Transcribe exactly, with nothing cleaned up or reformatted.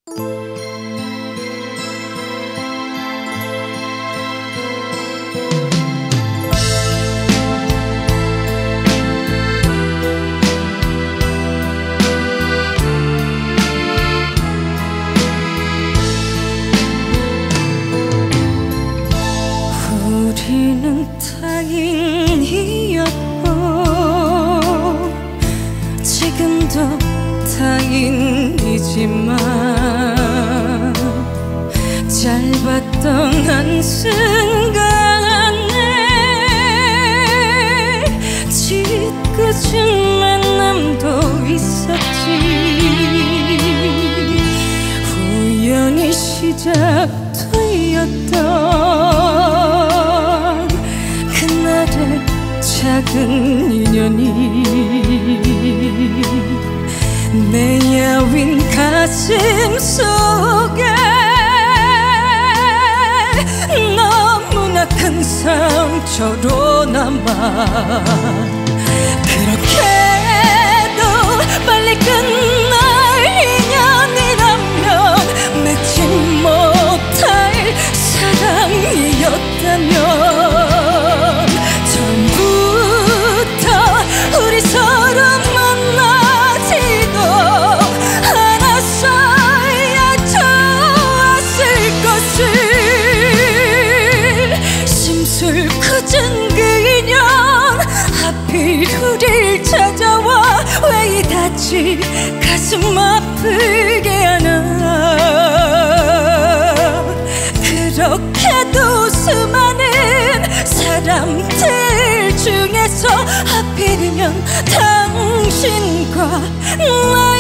우리는 타인이었고 지금도 타인이지만 짧았던 한순간에 짓궂은 만남도 있었지. 우연히 시작되었던 그날의 작은 인연이 내 야윈 가슴 속에 너무나 큰 상처로 남아. 그렇게도 빨리 끝날 인연이라면 맺지 못할 사랑이었다면 처음부터 우리 서로 만나지도 않았어야 좋았을 것을. 심술 굳은 그 인연 하필 우릴 찾아와 왜 이다지 가슴 아프게 하나. 그렇게도 수많은 사람들 중에서 하필이면 당신과 나